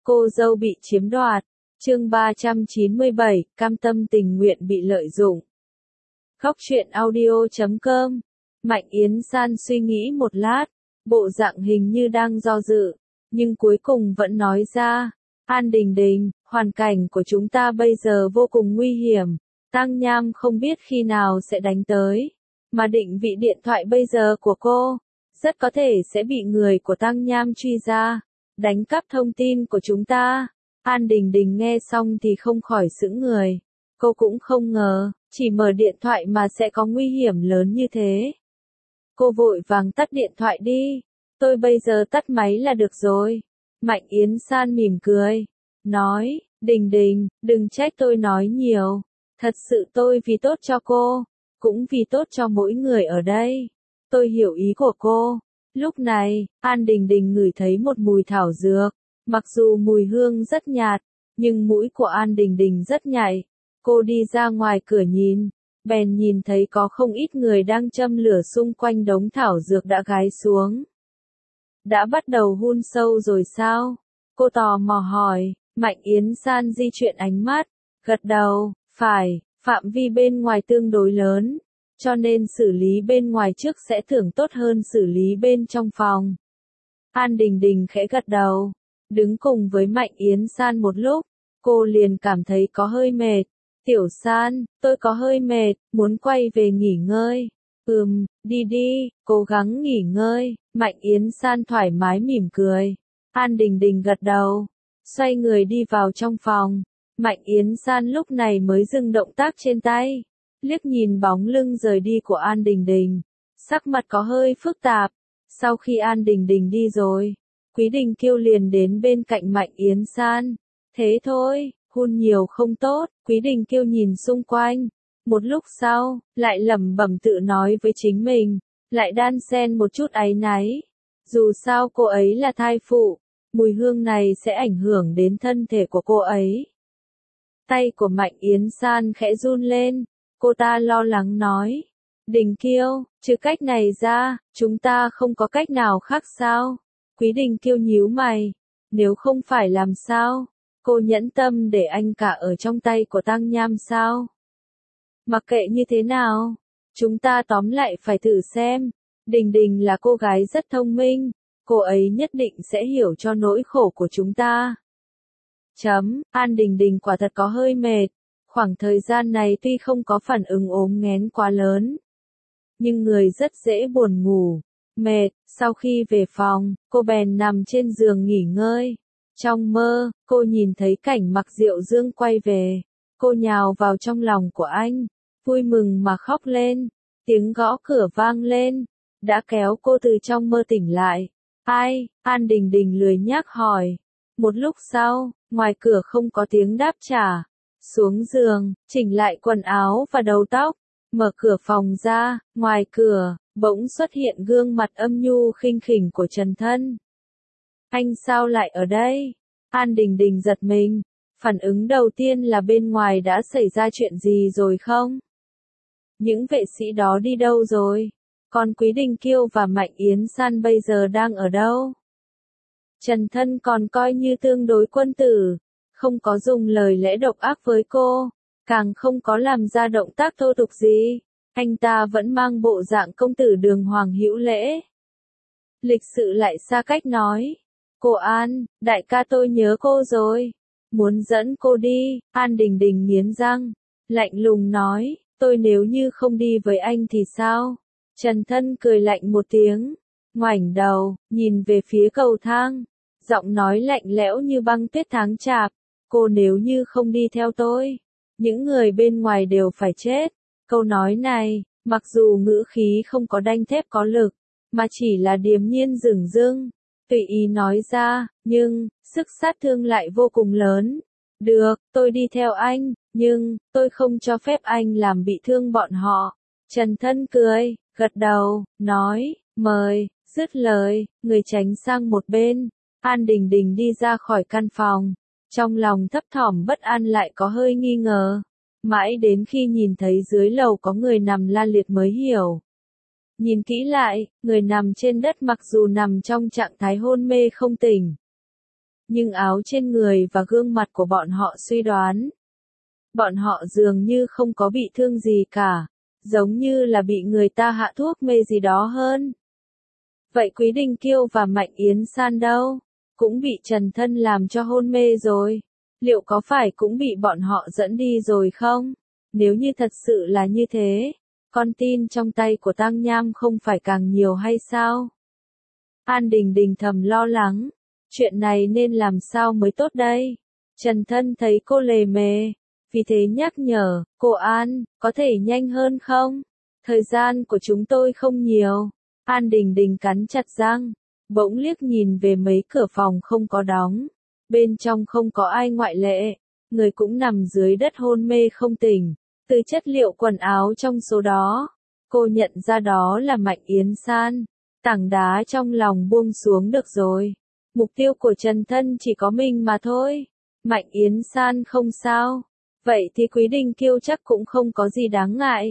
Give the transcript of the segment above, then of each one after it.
Cô dâu bị chiếm đoạt. Chương 397, cam tâm tình nguyện bị lợi dụng. Góc truyện audio.com. Mạnh Yến San suy nghĩ một lát, bộ dạng hình như đang do dự, nhưng cuối cùng vẫn nói ra, An Đình Đình, hoàn cảnh của chúng ta bây giờ vô cùng nguy hiểm, Tang Nham không biết khi nào sẽ đánh tới, mà định vị điện thoại bây giờ của cô, rất có thể sẽ bị người của Tang Nham truy ra, đánh cắp thông tin của chúng ta. An Đình Đình nghe xong thì không khỏi sững người, cô cũng không ngờ, chỉ mở điện thoại mà sẽ có nguy hiểm lớn như thế. Cô vội vàng tắt điện thoại đi, tôi bây giờ tắt máy là được rồi. Mạnh Yến San mỉm cười, nói, Đình Đình, đừng trách tôi nói nhiều, thật sự tôi vì tốt cho cô, cũng vì tốt cho mỗi người ở đây. Tôi hiểu ý của cô. Lúc này, An Đình Đình ngửi thấy một mùi thảo dược, mặc dù mùi hương rất nhạt, nhưng mũi của An Đình Đình rất nhạy. Cô đi ra ngoài cửa nhìn, bèn nhìn thấy có không ít người đang châm lửa xung quanh đống thảo dược đã gái xuống. Đã bắt đầu hun sâu rồi sao? Cô tò mò hỏi. Mạnh Yến San di chuyển ánh mắt, gật đầu, phải, phạm vi bên ngoài tương đối lớn, cho nên xử lý bên ngoài trước sẽ thường tốt hơn xử lý bên trong phòng. An Đình Đình khẽ gật đầu, đứng cùng với Mạnh Yến San một lúc, cô liền cảm thấy có hơi mệt. Tiểu San, tôi có hơi mệt, muốn quay về nghỉ ngơi. Đi đi, cố gắng nghỉ ngơi. Mạnh Yến San thoải mái mỉm cười. An Đình Đình gật đầu, xoay người đi vào trong phòng. Mạnh Yến San lúc này mới dừng động tác trên tay, liếc nhìn bóng lưng rời đi của An Đình Đình, sắc mặt có hơi phức tạp. Sau khi An Đình Đình đi rồi, Quý Đình Kiêu liền đến bên cạnh Mạnh Yến San. Thế thôi, hun nhiều không tốt. Quý Đình Kiêu nhìn xung quanh, một lúc sau, lại lẩm bẩm tự nói với chính mình, lại đan xen một chút áy náy. Dù sao cô ấy là thai phụ, mùi hương này sẽ ảnh hưởng đến thân thể của cô ấy. Tay của Mạnh Yến San khẽ run lên, cô ta lo lắng nói, Đình Kiêu, trừ cách này ra, chúng ta không có cách nào khác sao? Quý Đình Kiêu nhíu mày, nếu không phải làm sao? Cô nhẫn tâm để anh cả ở trong tay của Tang Nham sao? Mặc kệ như thế nào, chúng ta tóm lại phải thử xem. Đình Đình là cô gái rất thông minh, cô ấy nhất định sẽ hiểu cho nỗi khổ của chúng ta. An Đình Đình quả thật có hơi mệt, khoảng thời gian này tuy không có phản ứng ốm nghén quá lớn, nhưng người rất dễ buồn ngủ, mệt. Sau khi về phòng, cô bèn nằm trên giường nghỉ ngơi. Trong mơ, cô nhìn thấy cảnh Mặc Diệu Dương quay về. Cô nhào vào trong lòng của anh, vui mừng mà khóc lên. Tiếng gõ cửa vang lên, đã kéo cô từ trong mơ tỉnh lại. Ai? An Đình Đình lười nhác hỏi. Một lúc sau, ngoài cửa không có tiếng đáp trả. Xuống giường, chỉnh lại quần áo và đầu tóc, mở cửa phòng ra, ngoài cửa, bỗng xuất hiện gương mặt âm nhu khinh khỉnh của Trần Thân. Anh sao lại ở đây? An Đình Đình giật mình, phản ứng đầu tiên là bên ngoài đã xảy ra chuyện gì rồi không? Những vệ sĩ đó đi đâu rồi? Còn Quý Đình Kiêu và Mạnh Yến San bây giờ đang ở đâu? Trần Thân còn coi như tương đối quân tử, không có dùng lời lẽ độc ác với cô, càng không có làm ra động tác thô tục gì. Anh ta vẫn mang bộ dạng công tử đường hoàng hữu lễ. Lịch sự lại xa cách nói. Cô An, đại ca tôi nhớ cô rồi. Muốn dẫn cô đi. An Đình Đình nghiến răng, lạnh lùng nói, tôi nếu như không đi với anh thì sao? Trần Thân cười lạnh một tiếng, ngoảnh đầu, nhìn về phía cầu thang, giọng nói lạnh lẽo như băng tuyết tháng chạp. Cô nếu như không đi theo tôi, những người bên ngoài đều phải chết. Câu nói này, mặc dù ngữ khí không có đanh thép có lực, mà chỉ là điềm nhiên dửng dưng, tùy ý nói ra, nhưng, sức sát thương lại vô cùng lớn. Được, tôi đi theo anh, nhưng, tôi không cho phép anh làm bị thương bọn họ. Trần Thân cười, gật đầu, nói, mời. Dứt lời, người tránh sang một bên. An Đình Đình đi ra khỏi căn phòng, trong lòng thấp thỏm bất an lại có hơi nghi ngờ. Mãi đến khi nhìn thấy dưới lầu có người nằm la liệt mới hiểu. Nhìn kỹ lại, người nằm trên đất mặc dù nằm trong trạng thái hôn mê không tỉnh, nhưng áo trên người và gương mặt của bọn họ suy đoán. Bọn họ dường như không có bị thương gì cả, giống như là bị người ta hạ thuốc mê gì đó hơn. Vậy Quý Đình Kiêu và Mạnh Yến San đâu? Cũng bị Trần Thân làm cho hôn mê rồi. Liệu có phải cũng bị bọn họ dẫn đi rồi không? Nếu như thật sự là như thế, con tin trong tay của Tăng Nham không phải càng nhiều hay sao? An Đình Đình thầm lo lắng. Chuyện này nên làm sao mới tốt đây? Trần Thân thấy cô lề mề, vì thế nhắc nhở, cô An, có thể nhanh hơn không? Thời gian của chúng tôi không nhiều. An Đình Đình cắn chặt răng, bỗng liếc nhìn về mấy cửa phòng không có đóng. Bên trong không có ai ngoại lệ, người cũng nằm dưới đất hôn mê không tỉnh. Từ chất liệu quần áo trong số đó, cô nhận ra đó là Mạnh Yến San. Tảng đá trong lòng buông xuống được rồi. Mục tiêu của Trần Thân chỉ có mình mà thôi. Mạnh Yến San không sao. Vậy thì Quý Đình Kiêu chắc cũng không có gì đáng ngại.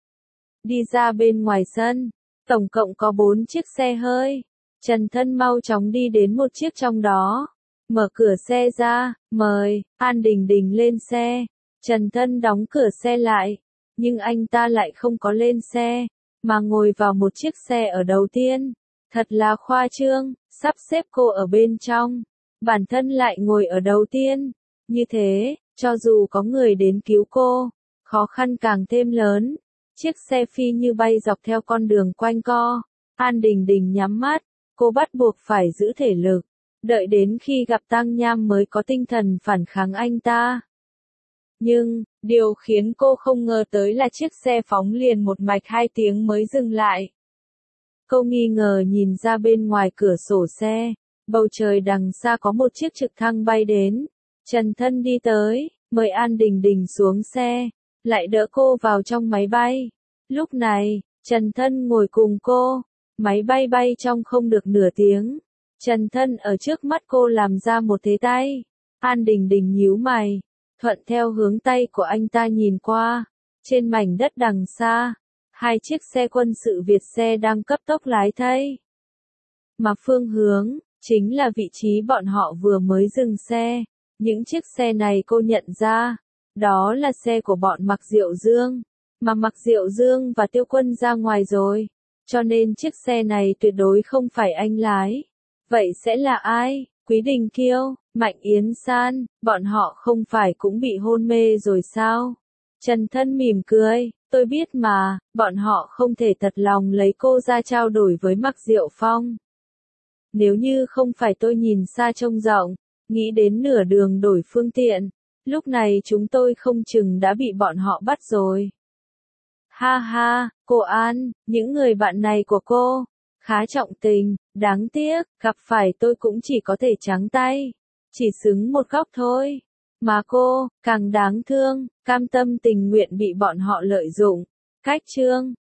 Đi ra bên ngoài sân, tổng cộng có 4 chiếc xe hơi. Trần Thân mau chóng đi đến một chiếc trong đó. Mở cửa xe ra, mời, An Đình Đình lên xe. Trần Thân đóng cửa xe lại, nhưng anh ta lại không có lên xe, mà ngồi vào một chiếc xe ở đầu tiên. Thật là khoa trương, sắp xếp cô ở bên trong, bản thân lại ngồi ở đầu tiên. Như thế, cho dù có người đến cứu cô, khó khăn càng thêm lớn. Chiếc xe phi như bay dọc theo con đường quanh co. An Đình Đình nhắm mắt, cô bắt buộc phải giữ thể lực, đợi đến khi gặp Tăng Nham mới có tinh thần phản kháng anh ta. Nhưng, điều khiến cô không ngờ tới là chiếc xe phóng liền một mạch 2 tiếng mới dừng lại. Cô nghi ngờ nhìn ra bên ngoài cửa sổ xe, bầu trời đằng xa có một chiếc trực thăng bay đến. Trần Thân đi tới, mời An Đình Đình xuống xe, lại đỡ cô vào trong máy bay. Lúc này, Trần Thân ngồi cùng cô, máy bay bay trong không được nửa tiếng. Trần Thân ở trước mắt cô làm ra một thế tay. An Đình Đình nhíu mày, thuận theo hướng tay của anh ta nhìn qua. Trên mảnh đất đằng xa, 2 chiếc xe quân sự Việt xe đang cấp tốc lái thay. Mà phương hướng, chính là vị trí bọn họ vừa mới dừng xe. Những chiếc xe này cô nhận ra, đó là xe của bọn Mạc Diệu Dương. Mà Mạc Diệu Dương và Tiêu Quân ra ngoài rồi, cho nên chiếc xe này tuyệt đối không phải anh lái. Vậy sẽ là ai? Quý Đình Kiêu, Mạnh Yến San, bọn họ không phải cũng bị hôn mê rồi sao? Trần Thân mỉm cười, tôi biết mà, bọn họ không thể thật lòng lấy cô ra trao đổi với Mạc Diệu Phong. Nếu như không phải tôi nhìn xa trông rộng, nghĩ đến nửa đường đổi phương tiện, lúc này chúng tôi không chừng đã bị bọn họ bắt rồi. Ha ha, cô An, những người bạn này của cô, khá trọng tình, đáng tiếc, gặp phải tôi cũng chỉ có thể trắng tay, chỉ xứng một góc thôi. Mà cô, càng đáng thương, cam tâm tình nguyện bị bọn họ lợi dụng. Cách chương